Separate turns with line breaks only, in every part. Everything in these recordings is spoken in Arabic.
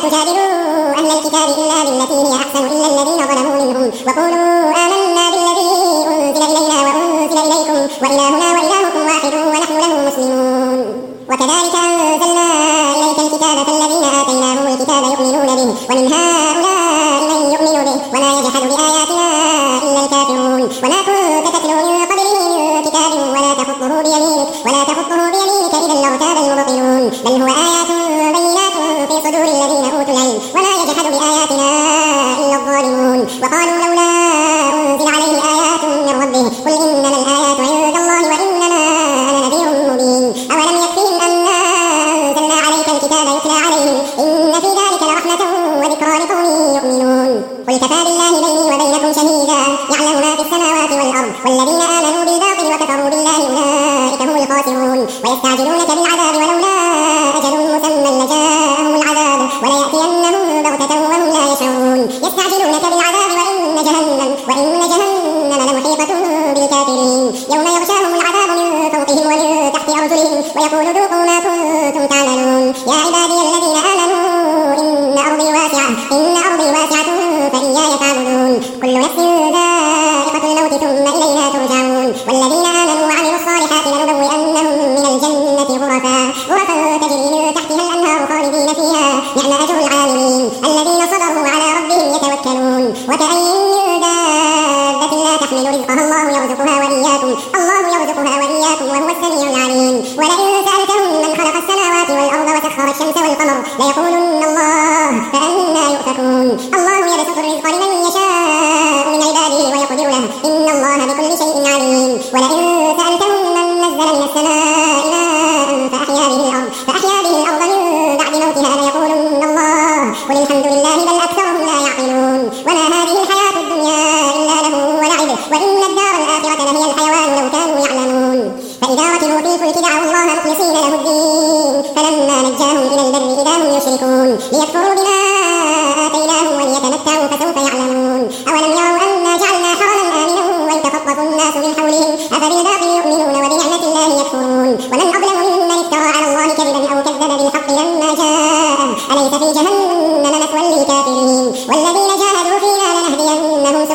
تجادلوا أهل الكتاب إلا بالتي هي أحسن إلا الذين ظلموا منهم وقولوا آمنا بالذي أنزل إلينا وأنزل إليكم وإلهنا وإلهكم واحد ونحن له مسلمون. وكذلك أنزلنا إليك الكتاب فالذين آتيناهم الكتاب يؤمنون به ومن هؤلاء من يؤمن به وما يجحد بآياتنا إلا الكافرون. وما كنت تتلو من قبله من كتاب ولا تخطه بيمينك إذا لارتاب المبطلون. بل هو آيات بينات في صدور الذين أوتوا العلم وما يجحد بآياتنا إلا الظالمون. وقالوا لولا أنزل عليه آيات من ربه قل إنما الآيات عند الله وإنما أنا نذير مبين. أولم يكفهم أنا أنزلنا عليك الكتاب يتلى عليهم إن في ذلك لرحمة وذكرى لقوم يؤمنون. قل كفى بالله بيني وبينكم شهيدا يعلم ما في السماوات والأرض والذين آمنوا بالباطل وكفروا بالله أولئك هم الخاسرون. ويستعجلونك بالعذاب ولولا أجل مسمى لجاءهم العذاب وليأتينهم بغتة وهم لا يشعرون. يستعجلونك بالعذاب وإن جهنم لمحيطة بالكافرين. يوم يغشاهم العذاب من فوقهم ومن تحت أرجلهم ويقول ذوقوا ما كنتم تعملون. يا عبادي الذين آمنوا إن أرضي واسعة فإياي فاعبدون. كل نفس ذائقة الموت ثم إلينا ترجعون. والذين آمنوا وعملوا الصالحات لنبوئنهم من الجنة غرفا تجري من تحتها الأنهار خالدين فيها نعم أجر العاملين الذين صبروا على ربهم يتوكلون. وكأين من دابة لا تحمل رزقها الله يرزقها وإياكم وهو السميع العليم. ولئن سألتهم من خلق السماوات والأرض وسخر الشمس والقمر ليقولن الله فأنى يؤفكون. الله يبسط الرزق لمن يشاء من عباده ويقدر له إن الله بكل شيء عليم. ولئن سألتهم من نزل من السماء ماء فأحيا به الأرض من بعد موتها ليقولن الله قل الحمد لله بل أكثرهم لا يعقلون. وما هذه الحياة الدنيا إلا له ولعب وإن الدار الآخرة لهي الحيوان لو كانوا يعلمون. فإذا ركبوا في الفلك دعوا الله مخلصين له الدين فلما نجاهم إلى البر إذا هم يشركون ليكفروا بما آتيناهم وليتمتعوا فسوف يعلمون. أولم يروا أنا جعلنا حرما آمنا ويتخطف الناس من حولهم أفبالباطل يؤمنون وبنعمة الله يكفرون. ومن أظلم ممن افترى على الله كذبا أو كذب بالحق لما جاءه أليس في جهنم مثوى للكافرين. والذين جاهدوا فينا لنهدينهم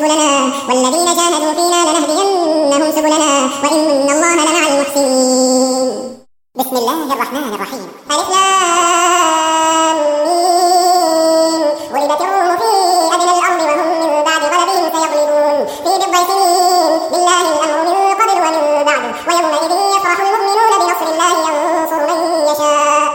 سبلنا وإن الله لمع المحسنين. بسم الله الرحمن الرحيم. ألف لام ميم. غلبت الروم في أدنى الأرض وهم من بعد غلبهم سيغلبون في بضع سنين لله الأمر من قبل ومن بعد ويومئذ يفرح المؤمنون بنصر الله ينصر من يشاء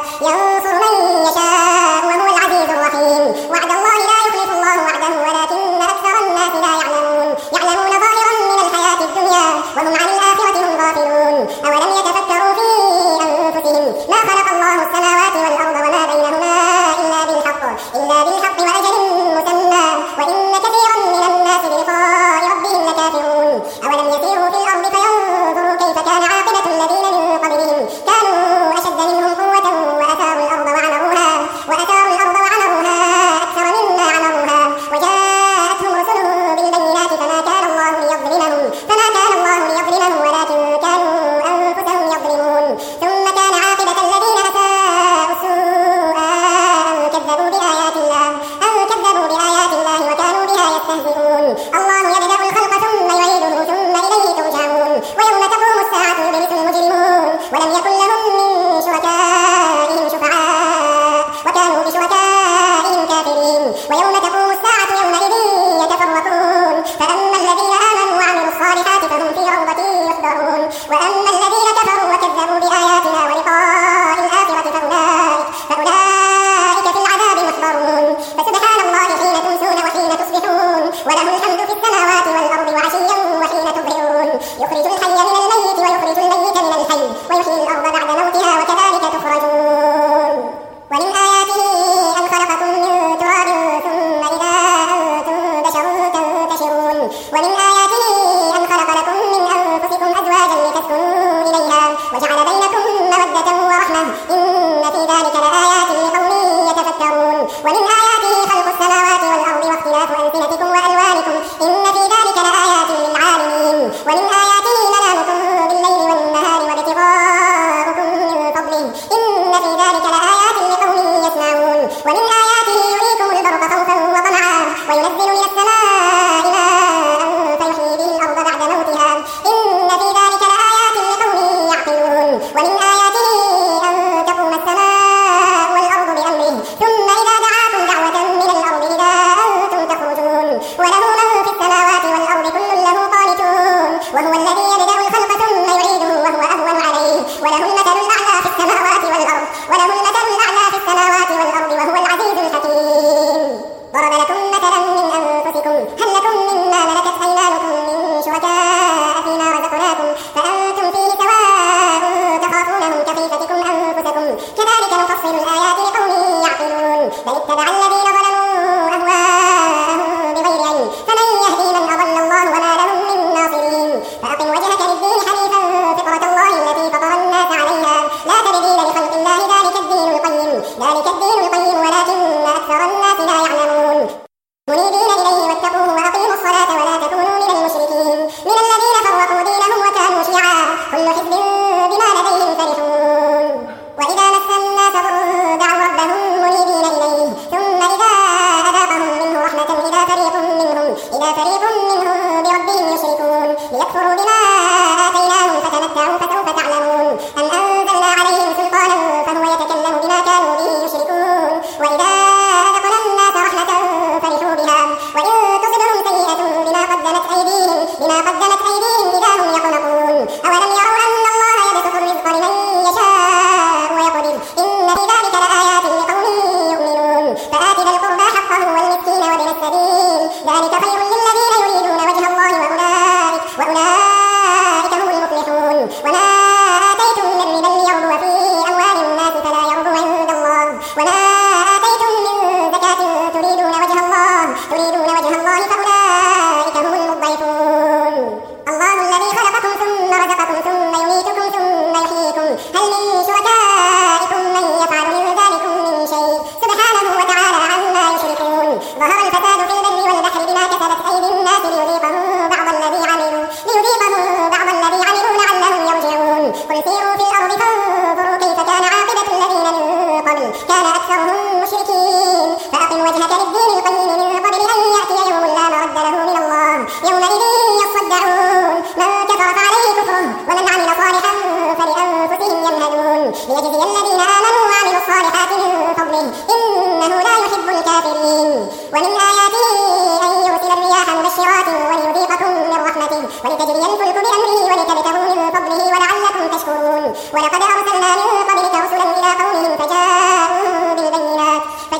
وهو العزيز الرحيم. وعد الله لا يخلف الله وعده ولكن أكثر الناس لا يعلمون ظاهرا من الحياة الدنيا وهم عن الآخرة هم غافلون. أولم يتفكروا في أنفسهم ما خلق الله السماوات والأرض وما بينهما إلا بالحق وأجل مسمى وإن كثيرا من الناس بلقاء ربهم لكافرون. أولم يسيروا في الأرض فينظروا كيف كان عاقبة الذين من قبلهم كانوا أشد منهم قوة وأثاروا الأرض وعمروها أكثر مما عمروها وجاءتهم رسلهم بالبينات فما كان الله ليظلمهم ولكن كانوا أنفسهم يظلمون. ثم كان عاقبة الذين أساءوا السوء أن كذبوا بآيات الله اتبع الذين ظلموا أهواءهم بغير علم فمن يهدي من أضل الله وما لهم من ناصرين فأقم وجهك للدين حنيفا فطرة الله التي فطر الناس عليها لا تبديل لخلق الله ذلك الدين القيم ولكن أكثر الناس لا يعلمون منيبين إليه واتقوه وأقيموا الصلاة ولا تكونوا من المشركين من الذين فرقوا دينهم وكانوا شيعا كل حزب بما لديهم فرحون وإذا مس الناس ضر دعوا ربهم منيبين إليه ثم إذا أذاقهم منه رحمة إذا فريق منهم بربهم يشركون ليكفروا بما آتيناهم فتمتعوا فسوف تعلمون أم أنزلنا عليهم سلطانا فهو يتكلم بما كانوا به يشركون وإذا أذقنا الناس رحمة فرحوا بها وإن تصبهم سيئة بما قدمت أيديهم إذا هم يقنطون أولم يروا أن الله يبسط الرزق لمن يشاء ويقدر إن في ذلك لآيات لقوم يؤمنون فآت ذا القربى حقه والمسكين وابن السبيل ذلك خير للذين يريدون وجه الله وأولئك هم المفلحون وما آتيتم من ربا ليربو في أموال الناس فلا يربو عند الله وما آتيتم من زكاة تريدون وجه الله فأولئك هم المضعفون الله الذي خلقكم ثم رزقكم ثم يميتكم ثم يحييكم هل من شركائكم من يفعل من ذلكم من شيء سبحانه وتعالى عما يشركون ظهر الفساد في البر والبحر بما كسبت أيدي الناس ليذيقهم بعض الذي عملوا لعلهم يرجعون قل سيروا في الأرض فانظروا كيف كان عاقبة الذين من قبل كان أكثرهم مشركين فأقم وجهك للدين القيم من قبل أن يأتي يوم لا مرد له من الله يومئذ يصدعون من كفر فعليه كفره ومن عمل صالحا فلأنفسهم يمهدون ليجزي الذين آمنوا وعملوا الصالحات من فضله إنه لا يحب الكافرين ومن آياته أن يرسل الرياح مبشرات وليذيقكم من رحمته ولتجري الفلك بأمره ولتبتغوا من فضله ولعلكم تشكرون ولقد أرسلنا من قبلك رسلا إلى قومهم فجاءوا بالبينات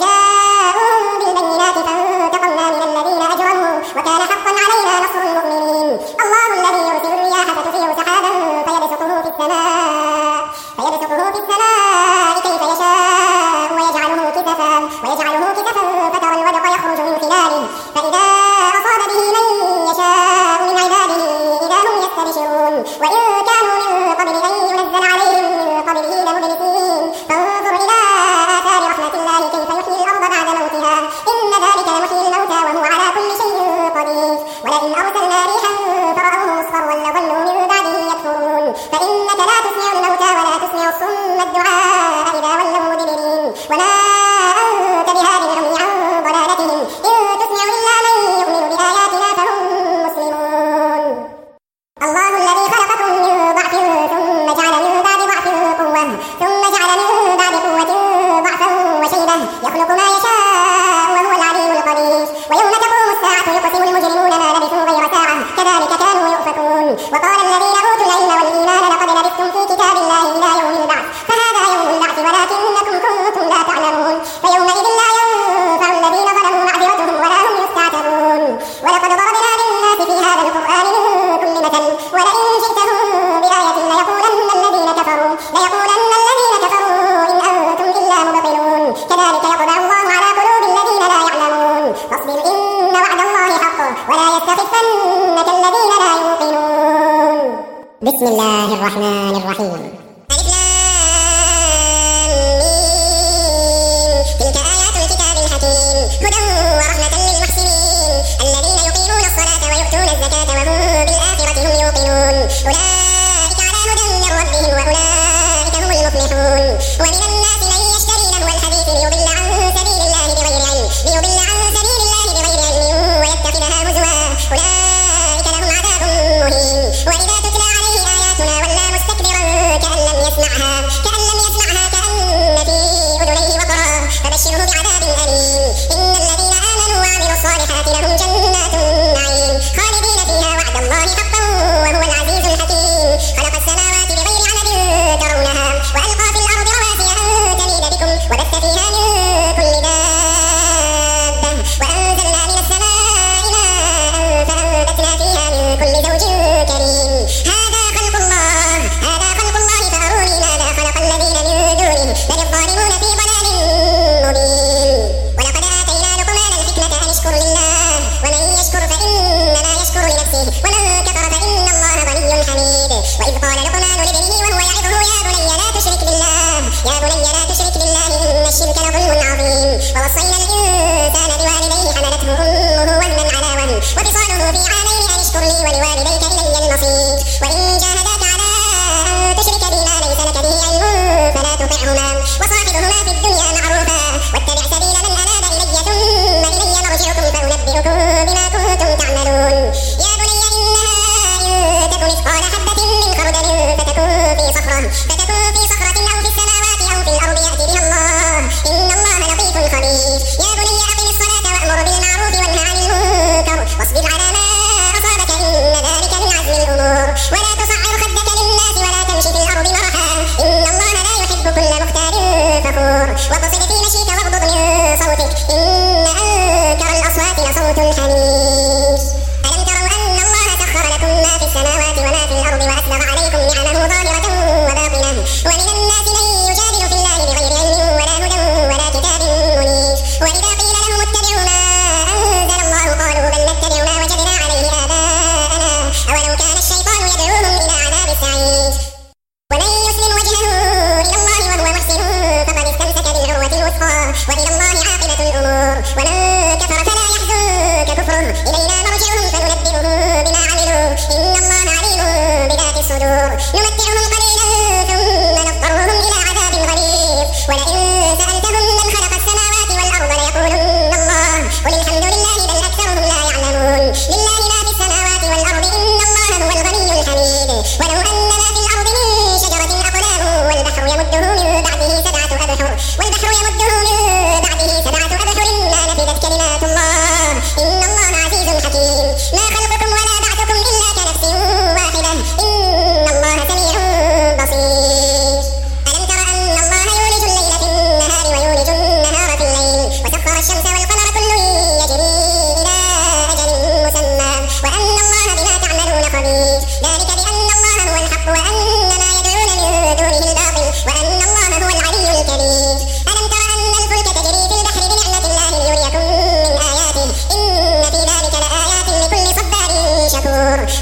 فانتقمنا من الذين أجرموا وكان حقا علينا نصر المؤمنين الله الذي يرسل الرياح فتثير سحابا فيبسطه في السماء كيف يشاء ويجعله كسفا فترى الودق يخرج من خلاله فإذا أصاب به من يشاء من عباده إذا هم يستبشرون وإن كانوا من قبل أن ينزل عليهم من قبله لمبلسين فانظر إلى آثار رحمة الله كيف يحيي الأرض بعد موتها إن ذلك لمحيي الموتى وهو على كل شيء قدير ولئن أرسلنا ريحا فرأوه مصفرا لظلوا من بعده يكفرون فإنك لا تسمع الموتى ولا تسمع الصم الدعاء إذا ولوا مدبرين وما أنت بهاد العمي عن ضلالتهم إن تسمع إلا من يؤمن بآياتنا فهم مسلمون الله الذي خلقكم من ضعف ثم جعل من بعد ضعف قوة ضعفا وشيبة يخلق ما يشاء وهو العليم القدير ويوم تقوم الساعة يقسم المجرمون ما لبثوا غير ساعة كذلك كانوا يؤفكون وقال الذين أوتوا العلم والإيمان لقد لبثتم في كتاب الله إلى يوم البعث فهذا يوم البعث ولكنكم كنتم لا تعلمون فيومئذ لا ينفع الذين ظلموا معذرتهم ولا هم يستعتبون ولقد ضربنا للناس في هذا القرآن من كل مثل ولئن جئتهم بآية ليقولن الذين كفروا إن أنتم إلا مبطلون كذلك يطبع الله على قلوب الذين لا يعلمون فاصبر إن وعد الله حق ولا يستخفنك الذين لا يوقنون بسم الله الرحمن الرحيم ألف لام ميم تلك آيات الكتاب الحكيم هدى ورحمة للمحسنين الذين يقيمون الصلاة ويؤتون الزكاة وهم بالآخرة هم يوقنون أولئك على هدى من ربهم وأولئك هم المفلحون ومن الناس من يشتري لهو الحديث ليضل عن سبيل الله بغير علم ويتخذها هزوا أولئك لهم عذاب مهين وإذا تتلى عليه آياتنا ولى مستكبرا كأن لم يسمعها كأن في أذنيه وقرا فبشره بعذاب أليم إن الذين آمنوا وعملوا الصالحات لهم جنات النعيم خالدين فيها وعد الله حقا وهو العزيز الحكيم خلق السماوات بغير عمد ترونها وألقى في الأرض رواسي أن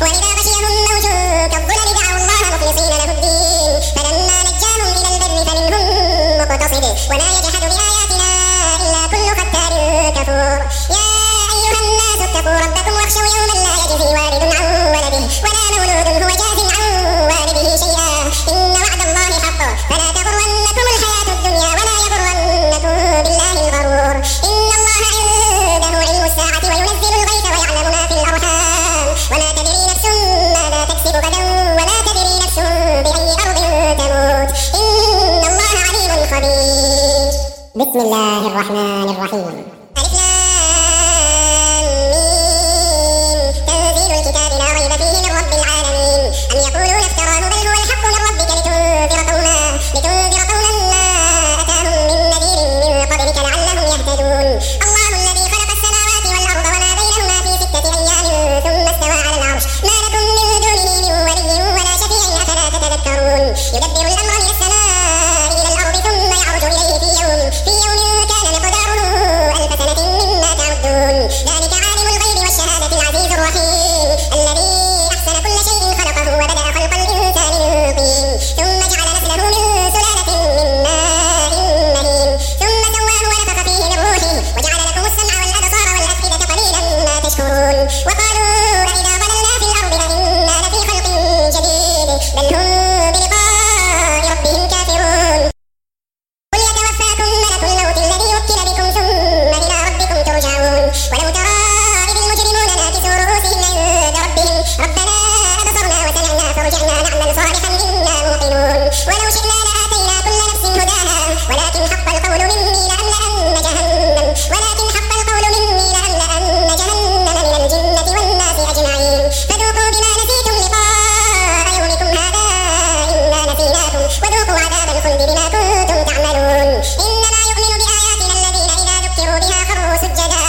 وإذا غشيهم موج كالظلل دعوا الله مخلصين له الدين فلما نجاهم إلى البر فمنهم مقتصد ولا يجحد بآياتنا إلا كل ختار كفور يا أيها الناس اتقوا ربكم واخشوا يوما لا يجزي والد عن ولده ولا مولود هو جاز عن والده شيئا إن وعد الله حق فلا تغرنكم الحياة الدنيا ولا يغرنكم بالله الغرور إن الله عنده علم الساعة وينزل الغيث ويعلم ما في الأرحام ولا تدري نفس ماذا تكسب غدا ولا تدري نفس بأي أرض تموت إن الله عليم خبير. بسم الله الرحمن الرحيم. ألف لام ميم. تنزيل الكتاب لا ريب فيه من رب العالمين. أم يقولون افتراه بل هو الحق من ربك لتنذر قوما ما أتاهم من نذير من قبلك لعلهم يهتدون. الله الذي خلق السماوات والأرض وما بينهما في 6 أيام ثم استوى على العرش ما لكم من دونه من ولي ولا شفيع أفلا تتذكرون. يدبر الأمر من السماء إلى الأرض ثم يعرج إليه في يوم كان مقداره 1000 سنة مما تعدون. ذلك عالم الغيب والشهادة العزيز الرحيم الذي أحسن كل شيء خلقه وبدأ خلق الإنسان من طين ثم جعل نسله من سلالة من ماء مهين ثم سواه ونفخ فيه من روحه وجعل لكم السمع والأبصار والأفئدة قليلا ما تشكرون. وقالوا أإذا ضللنا في الأرض أإنا لفي خلق جديد بل هم بلقاء ربهم كافرون. قل يتوفاكم ملك الموت الذي وكل بكم ثم إلى ربكم ترجعون. ولو ترى إذ المجرمون ناكسوا رؤوسهم عند ربهم ربنا أبصرنا وسمعنا فارجعنا نعمل صالحا إنا موقنون. ولو شئنا لآتينا كل نفس هداها ولكن حق القول مني لأملأن جهنم من الجنة والناس أجمعين. فذوقوا بما نسيتم لقاء يومكم هذا إنا نسيناكم وذوقوا عذاب الخلد بما كنتم تعملون. إنما يؤمن بآياتنا الذين إذا ذكروا بها خروا سجدا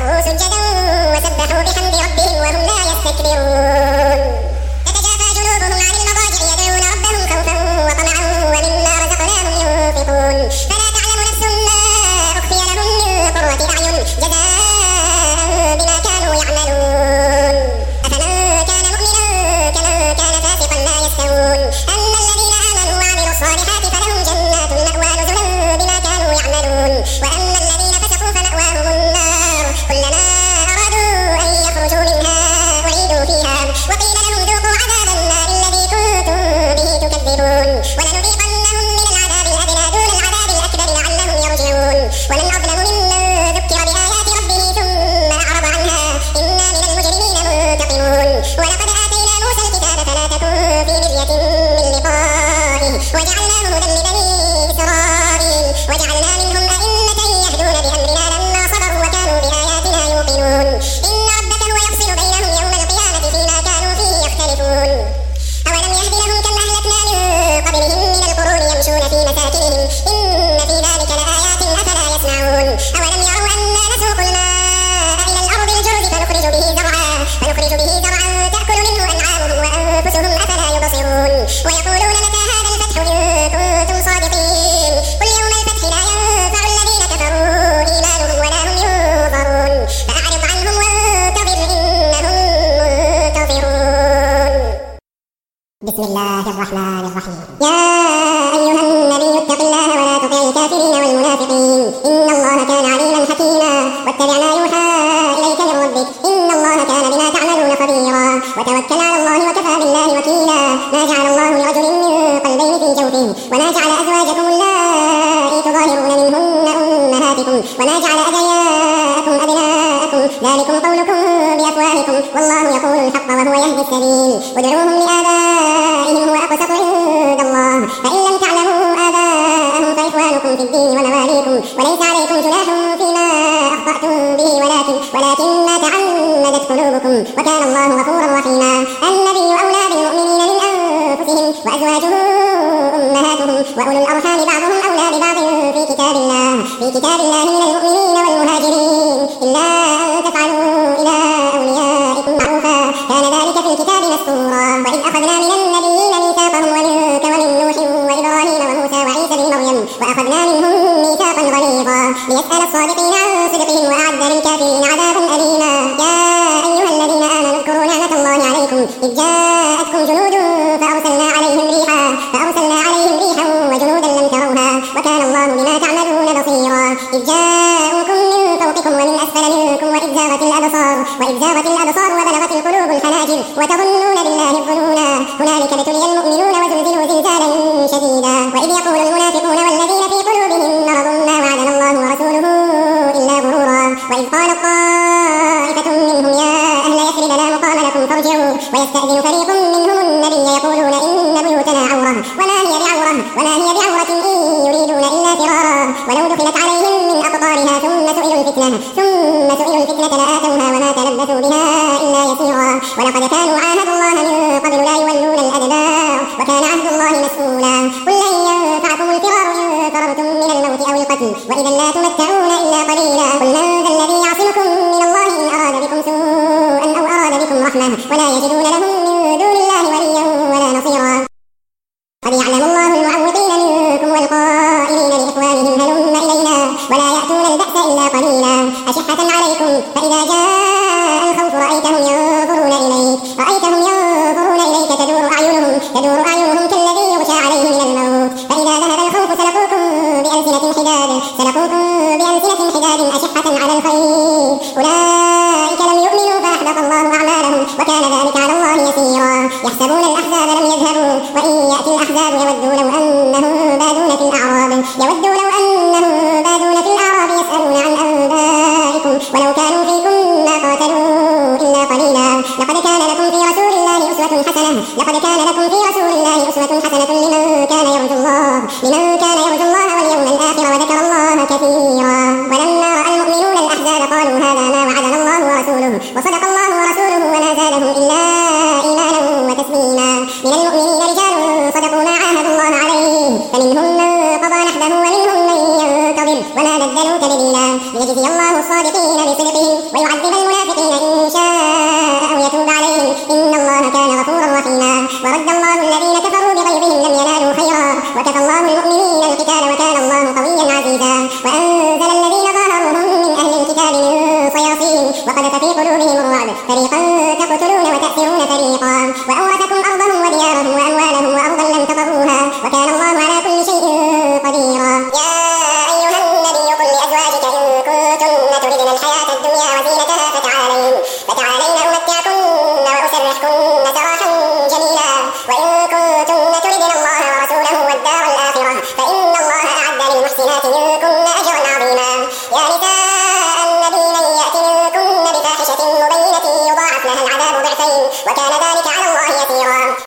وسبحوا بحمد ربهم وهم لا يستكبرون. تتجافى جنوبهم عن المضاجع يدعون ربهم خوفا وطمعا ومما رزقناهم ينفقون. فلا تعلم نفس ما أخفي لهم من قرة أعين جزاء بما كانوا يعملون. أفمن كان مؤمنا كمن كان فاسقا لا يستوون. أما الذين آمنوا وعملوا الصالحات فلهم جنات المأوى نزلا بما كانوا يعملون. وأما الذين فسقوا فمأواهم النار كلما أرادوا أن يخرجوا منها أعيدوا فيها وقيل لهم ذوقوا عذاب النار الذي كنتم به تكذبون. ولنذيقنهم من العذاب الأدنى دون العذاب الأكبر لعلهم يرجعون. ومن أظلم ممن ذكر بآيات ربه ثم أعرض عنها إنا من المجرمين منتقمون. ولقد آتينا موسى الكتاب فلا تكن في مرية من لقائه وجعلناه هدى لبني إسرائيل وجعلنا منهم أئمة يهدون بأمرنا لما صبروا وكانوا بآياتنا يوقنون. إن ربك هو يفصل بينهم يوم القيامة فيما كانوا فيه يختلفون. أولم يهد لهم كم أهلكنا من قبلهم من القرون يمشون في مساكنهم إن في ذلك لآيات أفلا يسمعون. أولم يروا أنا نسوق الماء إلى الأرض الجرز فنخرج به زرعا تأكل منه أنعامهم وأنفسهم أفلا يبصرون. ويقولون متى هذا الفتح إن كنتم صادقين قل يوم الفتح لا ينفع الذين كفروا إيمانهم ولا هم ينظرون. فأعرض عنهم وانتظر إنهم منتظرون. بسم الله الرحمن الرحيم. يا أيها النبي اتق الله ولا تطع الكافرين والمنافقين إن الله كان عليما حكيما. واتبع ما يوحى إليك من ربك إن الله كان بما تعملون خبيرا. وتوكل على الله وكفى بالله وكيلا. ما جعل الله لرجل من قلبين في جوفه وما جعل أزواجكم اللائي تظاهرون منهن أمهاتكم وما جعل أدعياءكم أبناءكم ذلكم قولكم بأفواهكم والله يقول الحق وهو يهدي السبيل. ادعوهم لآبائهم هو أقسط عند الله فإن لم تعلموا آباءهم فإخوانكم في الدين ومواليكم وليس عليكم جناح فيما أخطأتم به ولكن ما تعمدت قلوبكم وكان الله غفورا رحيما. النبي أولى بالمؤمنين من أنفسهم وأزواجه أمهاتهم وأولو الأرحام بعضهم أولى ببعض في كتاب الله من المؤمنين والمهاجرين إلا أن تفعلوا إلى أوليائكم معروفا كان ذلك في الكتاب مسطورا. وإذ أخذنا من النبيين ميثاقهم ومنك ومن نوح وإبراهيم وموسى وعيسى بن مريم وأخذنا منهم ميثاقا غليظا ليسأل الصادقين عن صدقهم وأعد للكافرين عذابا أليما. يا أيها الذين آمنوا اذكروا نعمة الله عليكم إذ جاءتكم جنود فأرسلنا عليهم ريحا وجنودا لم تروها وكان الله بما تعملون بصيرا. إذ جاءوكم من فوقكم ومن أسفل منكم وإذ زاغت الأبصار وبلغت القلوب الحناجر وتظنون بالله الظنونا هنالك ابتلي المؤمنون وزلزلوا زلزالا شديدا. وإذ يقول المنافقون والذين في قلوبهم مرض ما وعدنا الله ورسوله إلا غرورا. وإذ قالت طائفة منهم يا أهل يثرب لا مقام لكم فارجعوا ويستأذن فريق منهم النبي يقولون إن بيوتنا عورة وما هي بعورة إن يريدون إلا فرارا ولو دخلت عليهم من أقطارها ثم سئلوا الفتنة لآتوها وما تلبثوا بها إلا يسيرا. ولقد كانوا عاهدوا الله من قبل لا يولون الأدبار وكان عهد الله مسؤولا. قل لن ينفعكم الفرار إن فررتم من الموت أو القتل وإذا لا تمتعون إلا قليلا. قل من ذا الذي يعصمكم من الله إن أراد بكم سوءا أو أراد بكم رحمة ولا يجدون لهم من دون الله وليا ولا نصيرا. قد يعلم الله المعوقين منكم والقائلين لإخوانهم هلم إلينا ولا يأتون البأس إلا قليلا أشحة عليكم فإذا جاء الخوف رأيتهم ينظرون إليك تدور أعينهم كالذي يغشى عليه من الموت فإذا ذهب الخوف سلقوكم بألسنة حداد أشحة على الخير أولئك لم يؤمنوا فأحبط الله أعمالهم وكان ذلك على الله يسيرا. يحسبون الأحزاب لم يذهبوا وإن يأتي الأحزاب يودوا لو أنهم بادون في الأعراب يسألون عن أنبائكم ولو كانوا فيكم ما قاتلوا إلا قليلا. لقد كان لكم في رسول الله أسوة حسنة لمن كان يرجو الله واليوم الآخر وذكر الله كثيرا. ولما رأى المؤمنون الأحزاب قالوا هذا ما وعدنا الله ورسوله وصدق الله ورسوله وما زادهم إلا إيمانا وتسليما. من المؤمنين رجال صدقوا ما عاهدوا الله عليه فمنهم من قضى نحبه ومنهم من ينتظر وما بدلوا تبديلا. ليجزي الله الصادقين بصدقهم ويعذب المنافقين إن شاء أو يتوب عليهم إن الله كان غفورا رحيما. ورد الله الذين كفروا بغيظهم لم ينالوا خيرا وكفى الله المؤمنين القتال وكان الله قويا عزيزا. وأنزل الذين ظاهروهم من أهل الكتاب من صياصيهم وقذف في قلوبهم الرعب فريقا تقتلون وتأسرون فريقا وأورثكم أرضهم وديارهم وأموالهم وأرضا لم تطئوها وكان الله على كل شيء قديرا. يا أيها النبي قل لأزواجك إن كنتن تردن الحياة الدنيا وزينتها فتعالين أمتعكن وأسرحكن سراحا جميلا وإن كنتن تردن الله ورسوله والدار الآخرة فإن الله أعد للمحسنات منكن أجرا عظيما. يا نساء النبي من يأت منكن بفاحشة مبينة يضاعف لها العذاب ضعفين وكان ذلك على الله يسيرا.